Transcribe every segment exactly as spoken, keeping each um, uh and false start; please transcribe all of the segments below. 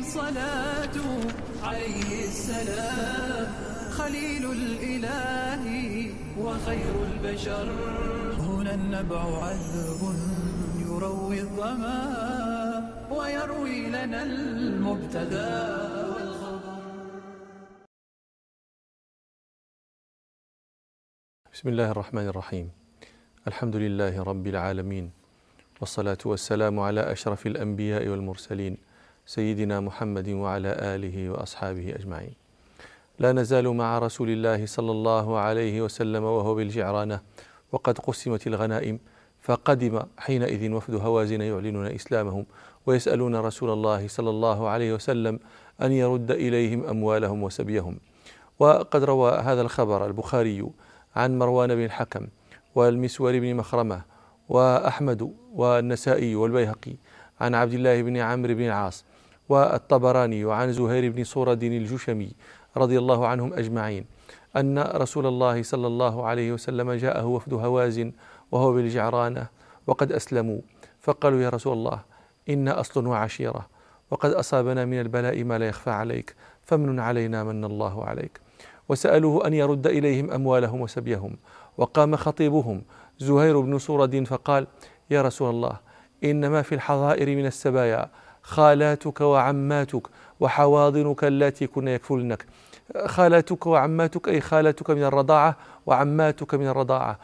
الصلاة عليه السلام، خليل الإله وخير البشر. هنا النبع عذب يروي الظما ويروي لنا المبتدى والخبر. بسم الله الرحمن الرحيم. الحمد لله رب العالمين، والصلاة والسلام على أشرف الأنبياء والمرسلين سيدنا محمد وعلى آله وأصحابه أجمعين. لا نزال مع رسول الله صلى الله عليه وسلم وهو بالجعرانة وقد قسمت الغنائم، فقدم حينئذ وفد هوازن يعلنون إسلامهم ويسألون رسول الله صلى الله عليه وسلم أن يرد إليهم أموالهم وسبيهم. وقد روى هذا الخبر البخاري عن مروان بن الحكم والمسور بن مخرمة وأحمد والنسائي والبيهقي عن عبد الله بن عمرو بن العاص والطبراني وعن زهير بن صورد الجشمي رضي الله عنهم أجمعين أن رسول الله صلى الله عليه وسلم جاءه وفد هوازن وهو بالجعرانة وقد أسلموا، فقالوا: يا رسول الله، إن أصل وعشيرة، وقد أصابنا من البلاء ما لا يخفى عليك، فمن علينا من الله عليك. وسألوه أن يرد إليهم أموالهم وسبيهم. وقام خطيبهم زهير بن صورد فقال: يا رسول الله، إنما في الحظائر من السبايا خالاتك وعماتك وحواضنك اللاتي كن يكفلنك. خالاتك وعماتك أي خالاتك من الرضاعة وعماتك من الرضاعة.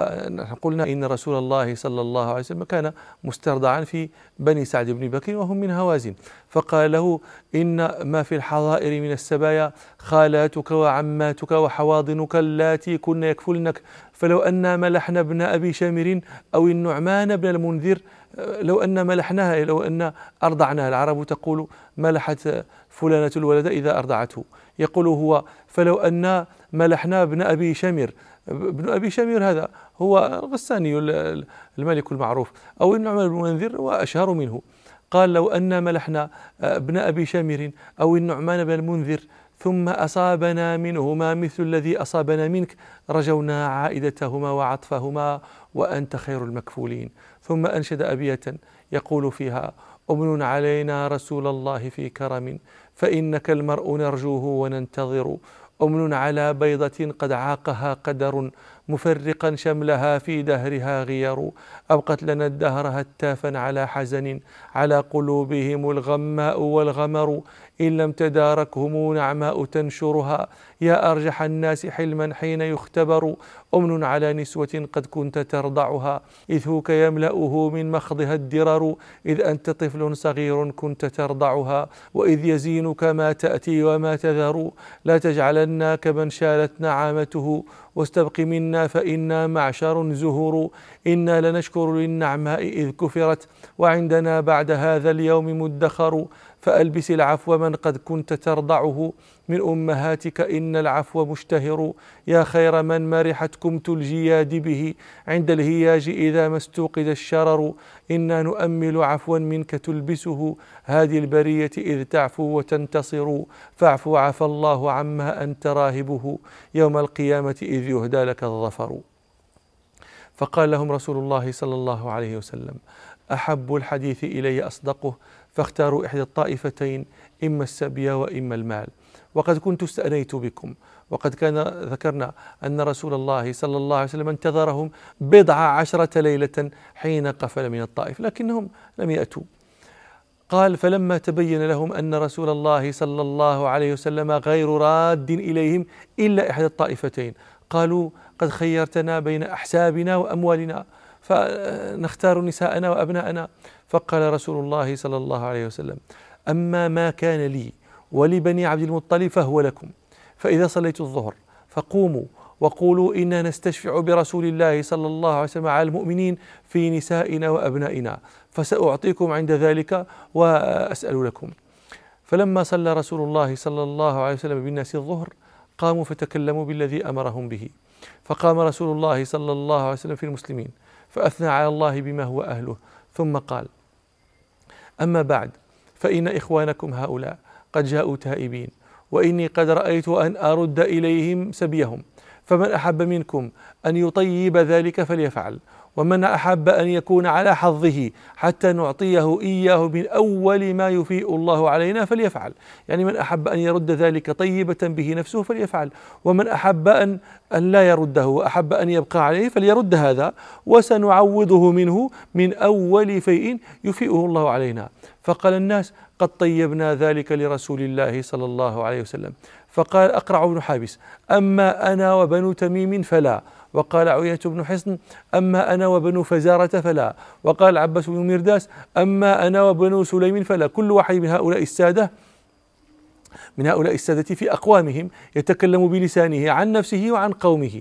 وقلنا إن رسول الله صلى الله عليه وسلم كان مسترضعا في بني سعد بن بكر وهم من هوازن، فقال له: إن ما في الحظائر من السبايا خالاتك وعماتك وحواضنك اللاتي كن يكفلنك، فلو أن ملحنا ابن أبي شامر أو النعمان بن المنذر، لو أن ملحناها، لو أن أرضعناها. العرب تقول: ملحت فلانة الولد إذا أرضعته، يقول هو: فلو أن ملحنا ابن أبي شامر. ابن أبي شامر هذا هو الغساني الملك المعروف، أو النعمان بن المنذر وأشهر منه. قال: لو أن ملحنا ابن أبي شامر أو النعمان بن المنذر ثم أصابنا منهما مثل الذي أصابنا منك رجونا عائدتهما وعطفهما وأنت خير المكفولين. ثم أنشد أبية يقول فيها: أمن علينا رسول الله في كرم، فإنك المرء نرجوه وننتظر. أمن على بيضة قد عاقها قدر، مفرقا شملها في دهرها غير. أبقت لنا الدهر هتافا على حزن، على قلوبهم الغماء والغمر. إن لم تداركهم نعماء تنشرها، يا أرجح الناس حلما حين يختبر. أمن على نسوة قد كنت ترضعها، إذ هوك يملأه من مخضها الدرر. إذ أنت طفل صغير كنت ترضعها، وإذ يزينك ما تأتي وما تذر. لا تجعلنا كمن شالت نعامته، واستبق منا فإنا معشر زهور. إنا لنشكر للنعماء إذ كفرت، وعندنا بعد هذا اليوم مدخر. فألبس العفو من قد كنت ترضعه من أمهاتك، إن العفو مشتهر. يا خير من مرحت كمت الجياد به، عند الهياج إذا ما استوقد الشرر. إنا نؤمل عفوا منك تلبسه، هذه البرية إذ تعفو وتنتصر. فاعفو عفى الله عما أنت راهبه، يوم القيامة إذ يهدى لك الظفر. فقال لهم رسول الله صلى الله عليه وسلم: أحب الحديث إلي أصدقه، فاختاروا إحدى الطائفتين، إما السبي وإما المال. وقد كنت استأنيت بكم. وقد كان ذكرنا أن رسول الله صلى الله عليه وسلم انتظرهم بضع عشرة ليلة حين قفل من الطائف، لكنهم لم يأتوا. قال: فلما تبين لهم أن رسول الله صلى الله عليه وسلم غير راد إليهم إلا إحدى الطائفتين، قالوا: قد خيرتنا بين أحسابنا وأموالنا، فنختار نساءنا وأبناءنا. فقال رسول الله صلى الله عليه وسلم: أما ما كان لي ولبني عبد المطلب فهو لكم، فإذا صليت الظهر فقوموا وقولوا إنا نستشفع برسول الله صلى الله عليه وسلم على المؤمنين في نسائنا وأبنائنا، فسأعطيكم عند ذلك وأسأل لكم. فلما صلى رسول الله صلى الله عليه وسلم بالناس الظهر قاموا فتكلموا بالذي أمرهم به. فقام رسول الله صلى الله عليه وسلم في المسلمين فأثنى على الله بما هو أهله، ثم قال: أما بعد، فإن إخوانكم هؤلاء قد جاءوا تائبين، وإني قد رأيت أن أرد إليهم سبيهم، فمن أحب منكم أن يطيب ذلك فليفعل، ومن أحب أن يكون على حظه حتى نعطيه إياه من أول ما يفيء الله علينا فليفعل. يعني من أحب أن يرد ذلك طيبة به نفسه فليفعل، ومن أحب أن أن لا يرده وأحب أن يبقى عليه فليرد هذا، وسنعوضه منه من أول فيء يفيئه الله علينا. فقال الناس: قد طيبنا ذلك لرسول الله صلى الله عليه وسلم. فقال أقرع بن حابس: أما أنا وبنو تميم فلا. وقال عيينة بن حصن: أما أنا وبنو فزارة فلا. وقال العباس بن مرداس: أما أنا وبنو سليم فلا. كل واحد من هؤلاء السادة من هؤلاء السادة في أقوامهم يتكلم بلسانه عن نفسه وعن قومه.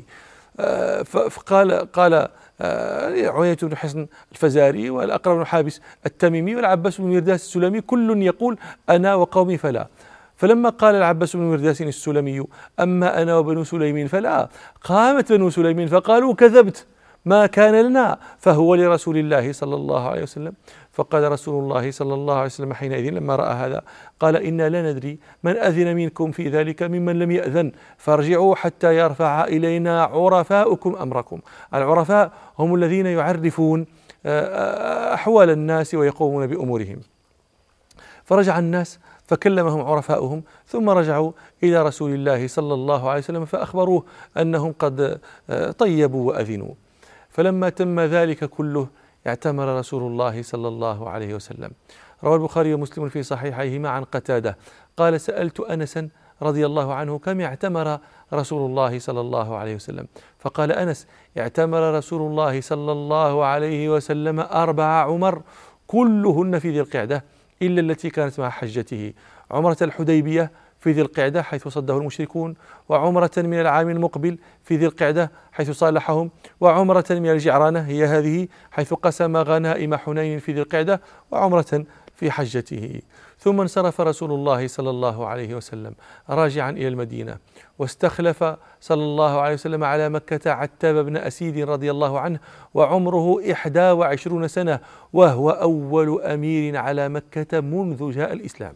فقال قال عيينة بن حصن الفزاري، والأقرع بن حابس التميمي، والعباس بن مرداس السلمي، كل يقول أنا وقومي فلا. فلما قال العباس بن مرداس السلمي: أما أنا وبنو سليم فلا، قامت بنو سليم فقالوا: كذبت، ما كان لنا، فهو لرسول الله صلى الله عليه وسلم. فقال رسول الله صلى الله عليه وسلم حينئذ لما رأى هذا قال: إنا لا ندري من أذن منكم في ذلك ممن لم يأذن، فارجعوا حتى يرفع إلينا عرفاؤكم أمركم. العرفاء هم الذين يعرفون أحوال الناس ويقومون بأمورهم. فرجع الناس فكلمهم عرفاؤهم، ثم رجعوا إلى رسول الله صلى الله عليه وسلم فأخبروه أنهم قد طيبوا وأذنوا. فلما تم ذلك كله اعتمر رسول الله صلى الله عليه وسلم. روى البخاري ومسلم في صحيحيهما عن قتادة قال: سألت أنسا رضي الله عنه: كم اعتمر رسول الله صلى الله عليه وسلم؟ فقال أنس: اعتمر رسول الله صلى الله عليه وسلم أربع عمر كلهن في ذي القعدة إلا التي كانت مع حجته: عمرة الحديبية في ذي القعدة حيث صده المشركون، وعمرة من العام المقبل في ذي القعدة حيث صالحهم، وعمرة من الجعرانة هي هذه حيث قسم غنائم حنين في ذي القعدة، وعمرة في حجته. ثم انصرف رسول الله صلى الله عليه وسلم راجعا إلى المدينة، واستخلف صلى الله عليه وسلم على مكة عتاب بن أسيد رضي الله عنه، وعمره إحدى وعشرون سنة، وهو أول أمير على مكة منذ جاء الإسلام.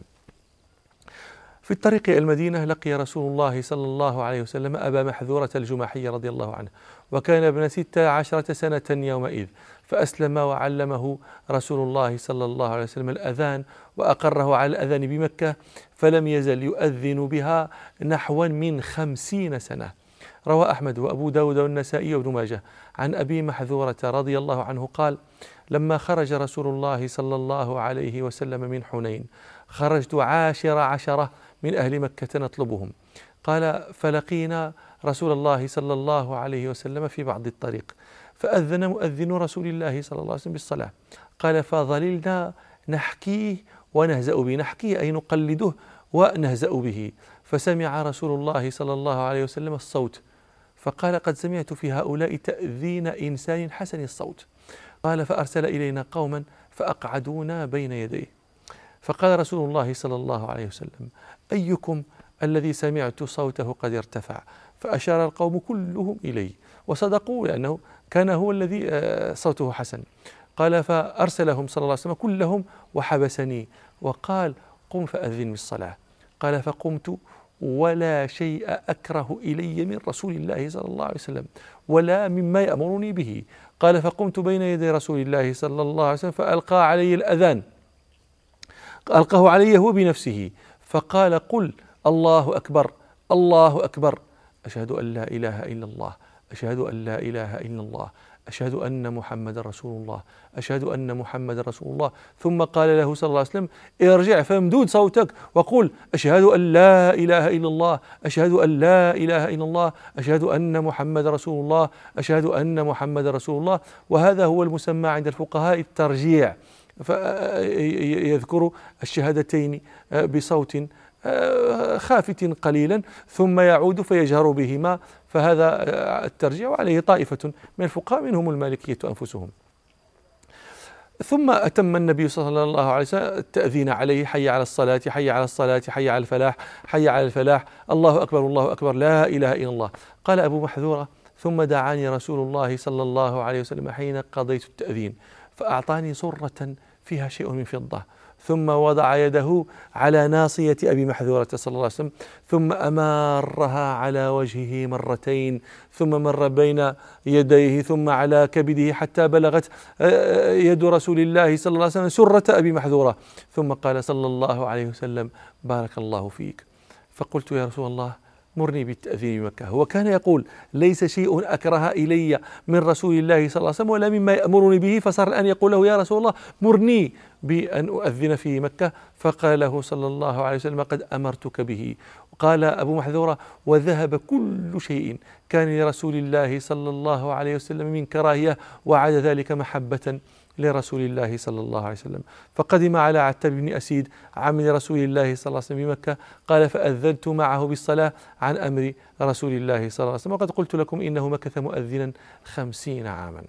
في الطريق إلى المدينة لقي رسول الله صلى الله عليه وسلم أبا محذورة الجماحي رضي الله عنه، وكان ابن ست عشرة سنة يومئذ، فأسلم وعلمه رسول الله صلى الله عليه وسلم الأذان، وأقره على الأذان بمكة، فلم يزل يؤذن بها نحو من خمسين سنة. روى أحمد وأبو داود والنسائي وابن ماجه عن أبي محذورة رضي الله عنه قال: لما خرج رسول الله صلى الله عليه وسلم من حنين خرجت عاشر عشرة من أهل مكة نطلبهم. قال: فلقينا رسول الله صلى الله عليه وسلم في بعض الطريق، فأذن مؤذن رسول الله صلى الله عليه وسلم بالصلاة. قال: فظللنا نحكيه ونهزأ به، نحكيه أي نقلده ونهزأ به، فسمع رسول الله صلى الله عليه وسلم الصوت، فقال: قد سمعت في هؤلاء تأذين إنسان حسن الصوت. قال: فأرسل إلينا قوما فأقعدونا بين يديه، فقال رسول الله صلى الله عليه وسلم: أيكم الذي سمعت صوته قد ارتفع؟ فأشار القوم كلهم إليه، وصدقوا لأنه كان هو الذي صوته حسن. قال: فأرسلهم صلى الله عليه وسلم كلهم وحبسني، وقال: قم فأذن بالصلاة. قال: فقمت ولا شيء أكره إلي من رسول الله صلى الله عليه وسلم ولا مما يأمرني به. قال: فقمت بين يدي رسول الله صلى الله عليه وسلم فألقى علي الأذان، ألقاه علي هو بنفسه، فقال: قل الله أكبر الله أكبر، أشهد أن لا إله إلا الله، أشهد أن لا إله إلا الله، أشهد أن محمد رسول الله، أشهد أن محمد رسول الله. ثم قال له صلى الله عليه وسلم: ارجع فامدود صوتك وقل: أشهد أن لا إله إلا الله، أشهد أن لا إله إلا الله، أشهد أن محمد رسول الله، أشهد أن محمد رسول الله. وهذا هو المسمى عند الفقهاء الترجيع، فيذكر الشهادتين بصوت خافت قليلا ثم يعود فيجهر بهما، فهذا الترجيع عليه طائفة من الفقهاء منهم المالكية أنفسهم. ثم أتم النبي صلى الله عليه وسلم التأذين عليه: حي على الصلاة، حي على الصلاة، حي على الفلاح، حي على الفلاح، الله أكبر الله أكبر، لا إله إلا الله. قال أبو محذورة: ثم دعاني رسول الله صلى الله عليه وسلم حين قضيت التأذين، فأعطاني صرة فيها شيء من فضة، ثم وضع يده على ناصية أبي محذورة صلى الله عليه وسلم، ثم أمرها على وجهه مرتين، ثم مر بين يديه ثم على كبده حتى بلغت يد رسول الله صلى الله عليه وسلم سرة أبي محذورة، ثم قال صلى الله عليه وسلم: بارك الله فيك. فقلت: يا رسول الله مرني بالتأذين بمكة. هو كان يقول: ليس شيء أكره إلي من رسول الله صلى الله عليه وسلم ولا مما يأمرني به، فصار الآن يقول له: يا رسول الله مرني بأن أؤذن في مكة. فقال له صلى الله عليه وسلم: قد أمرتك به. قال أبو محذورة: وذهب كل شيء كان لرسول الله صلى الله عليه وسلم من كراهية وعاد ذلك محبة لرسول الله صلى الله عليه وسلم. فقدم على عتاب بن أسيد عم رسول الله صلى الله عليه وسلم بمكة، قال: فأذنت معه بالصلاة عن أمر رسول الله صلى الله عليه وسلم، وقد قلت لكم إنه مكث مؤذنا خمسين عاما.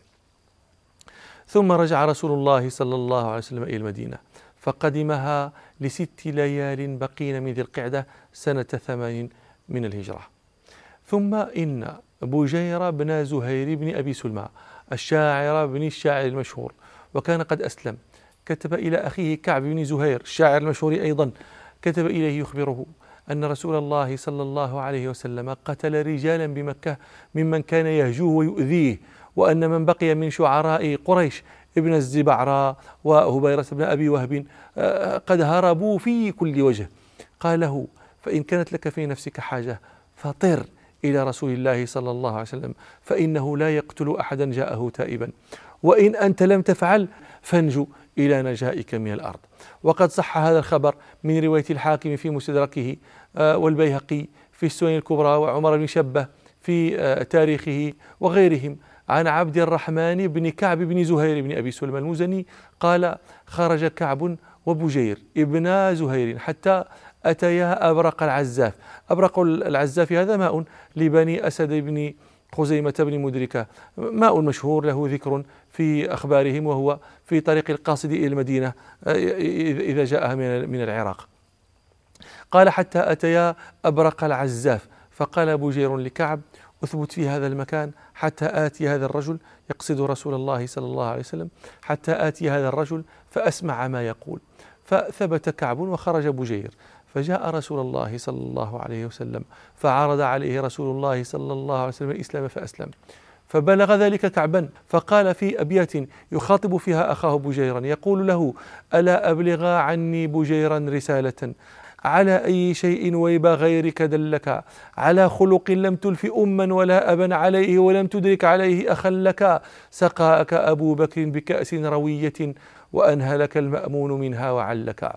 ثم رجع رسول الله صلى الله عليه وسلم إلى المدينة، فقدمها لست ليال بقين من ذي القعدة سنة ثمان من الهجرة. ثم إن بجير بن زهير بن أبي سلمى الشاعر بن الشاعر المشهور، وكان قد أسلم، كتب إلى أخيه كعب بن زهير الشاعر المشهور أيضا، كتب إليه يخبره أن رسول الله صلى الله عليه وسلم قتل رجالا بمكة ممن كان يهجوه ويؤذيه، وأن من بقي من شعراء قريش ابن الزبعراء وهبيرة بن أبي وهب قد هربوا في كل وجه. قال له: فإن كانت لك في نفسك حاجة فطر إلى رسول الله صلى الله عليه وسلم، فإنه لا يقتل أحدا جاءه تائبا، وإن أنت لم تفعل فانجو إلى نجائك من الأرض. وقد صح هذا الخبر من رواية الحاكم في مستدركه والبيهقي في السنن الكبرى وعمر بن شبة في تاريخه وغيرهم عن عبد الرحمن بن كعب بن زهير بن أبي سلمى المزني قال: خرج كعب وبجير ابن زهير حتى أتيا أبرق العزاف. أبرق العزاف هذا ماء لبني أسد بن خزيمة بن مدركة، ماء مشهور له ذكر في أخبارهم، وهو في طريق القاصد إلى المدينة إذا جاءها من العراق. قال: حتى أتيا أبرق العزاف، فقال بجير لكعب: أثبت في هذا المكان حتى آتي هذا الرجل، يقصد رسول الله صلى الله عليه وسلم، حتى آتي هذا الرجل فأسمع ما يقول. فثبت كعب وخرج بجير، فجاء رسول الله صلى الله عليه وسلم فعرض عليه رسول الله صلى الله عليه وسلم الإسلام فأسلم. فبلغ ذلك كعبا، فقال في أبيات يخاطب فيها أخاه بجيرا يقول له: ألا أبلغ عني بجيرا رسالة، على أي شيء ويب غيرك دلك، على خلق لم تلف أما ولا أبا عليه، ولم تدرك عليه أخا لك، سقاك أبو بكر بكأس روية، وأنهلك المأمون منها وعلك.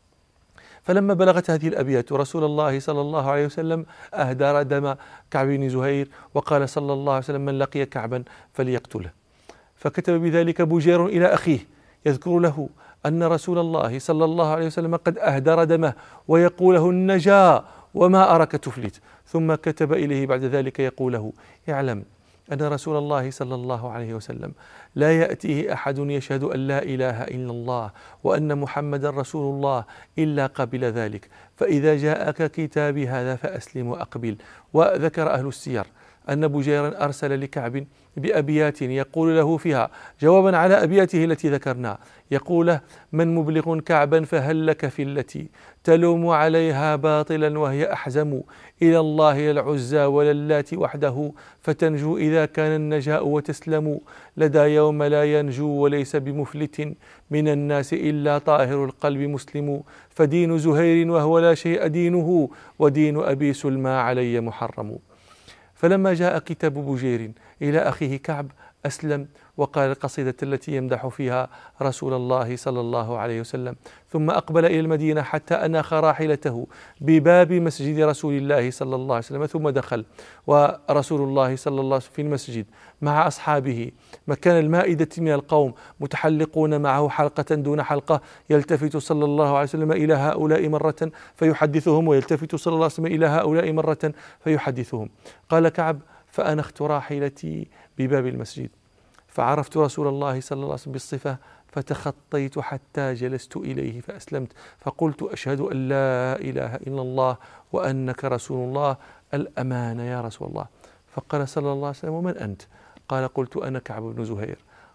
فلما بلغت هذه الأبيات رسول الله صلى الله عليه وسلم أهدر دم كعب بن زهير، وقال صلى الله عليه وسلم: من لقي كعبا فليقتله. فكتب بذلك بجير إلى أخيه يذكر له أن رسول الله صلى الله عليه وسلم قد أهدر دمه ويقول له: النجاة وما أراك تفلت. ثم كتب إليه بعد ذلك يقول له: اعلم أن رسول الله صلى الله عليه وسلم لا يأتيه أحد يشهد أن لا إله إلا الله وأن محمدا رسول الله إلا قبل ذلك، فإذا جاءك كتابي هذا فأسلم وأقبل. وذكر أهل السير أن بجيرا أرسل لكعب بأبيات يقول له فيها جوابا على أبياته التي ذكرنا، يقول: من مبلغ كعبا فهل لك في التي تلوم عليها باطلا وهي أحزم، إلى الله العزى وللات وحده، فتنجو إذا كان النجاء وتسلم، لدى يوم لا ينجو وليس بمفلت، من الناس إلا طاهر القلب مسلم، فدين زهير وهو لا شيء دينه، ودين أبي سلمى علي محرم. فلما جاء كتاب بجير إلى أخيه كعب أسلم، وقال القصيدة التي يمدح فيها رسول الله صلى الله عليه وسلم، ثم أقبل إلى المدينة حتى أناخ راحلته بباب مسجد رسول الله صلى الله عليه وسلم، ثم دخل ورسول الله صلى الله عليه وسلم في المسجد مع أصحابه مكان المائدة من القوم متحلقون معه حلقة دون حلقة، يلتفت صلى الله عليه وسلم إلى هؤلاء مرة فيحدثهم، ويلتفت صلى الله عليه وسلم إلى هؤلاء مرة فيحدثهم. قال كعب: فأنخت راحلتي بباب المسجد، فعرفت رسول الله صلى الله عليه وسلم بالصفة، فتخطيت حتى جلست إليه فأسلمت، فقلت: أشهد أن لا إله إلا الله وأنك رسول الله، الأمان يا رسول الله. فقال صلى الله عليه وسلم: ومن أنت؟ قال: قلت: أنا كعب بن زهير.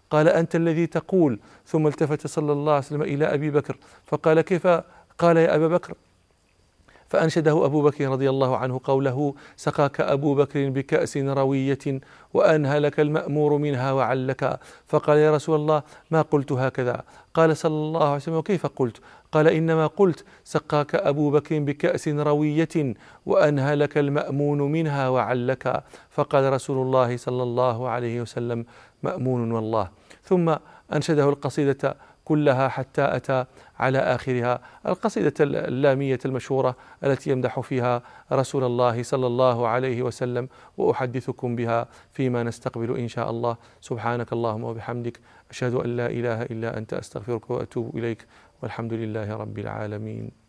قال أنت الذي تقول. ثم التفت صلى الله عليه وسلم إلى أبي بكر فقال كيف؟ قال يا أبا بكر. فأنشده أبو بكر رضي الله عنه قوله سقاك أبو بكر بكأس روية وأنهلك المأمور منها وعلك. فقال يا رسول الله ما قلت هكذا. قال صلى الله عليه وسلم وكيف قلت؟ قال إنما قلت سقاك أبو بكر بكأس روية وأنهلك المأمون منها وعلك. فقال رسول الله صلى الله عليه وسلم مأمون والله. ثم أنشده القصيدة كلها حتى أتى على آخرها، القصيدة اللامية المشهورة التي يمدح فيها رسول الله صلى الله عليه وسلم، وأحدثكم بها فيما نستقبل إن شاء الله. سبحانك اللهم وبحمدك، أشهد أن لا إله إلا أنت، أستغفرك وأتوب إليك، والحمد لله رب العالمين.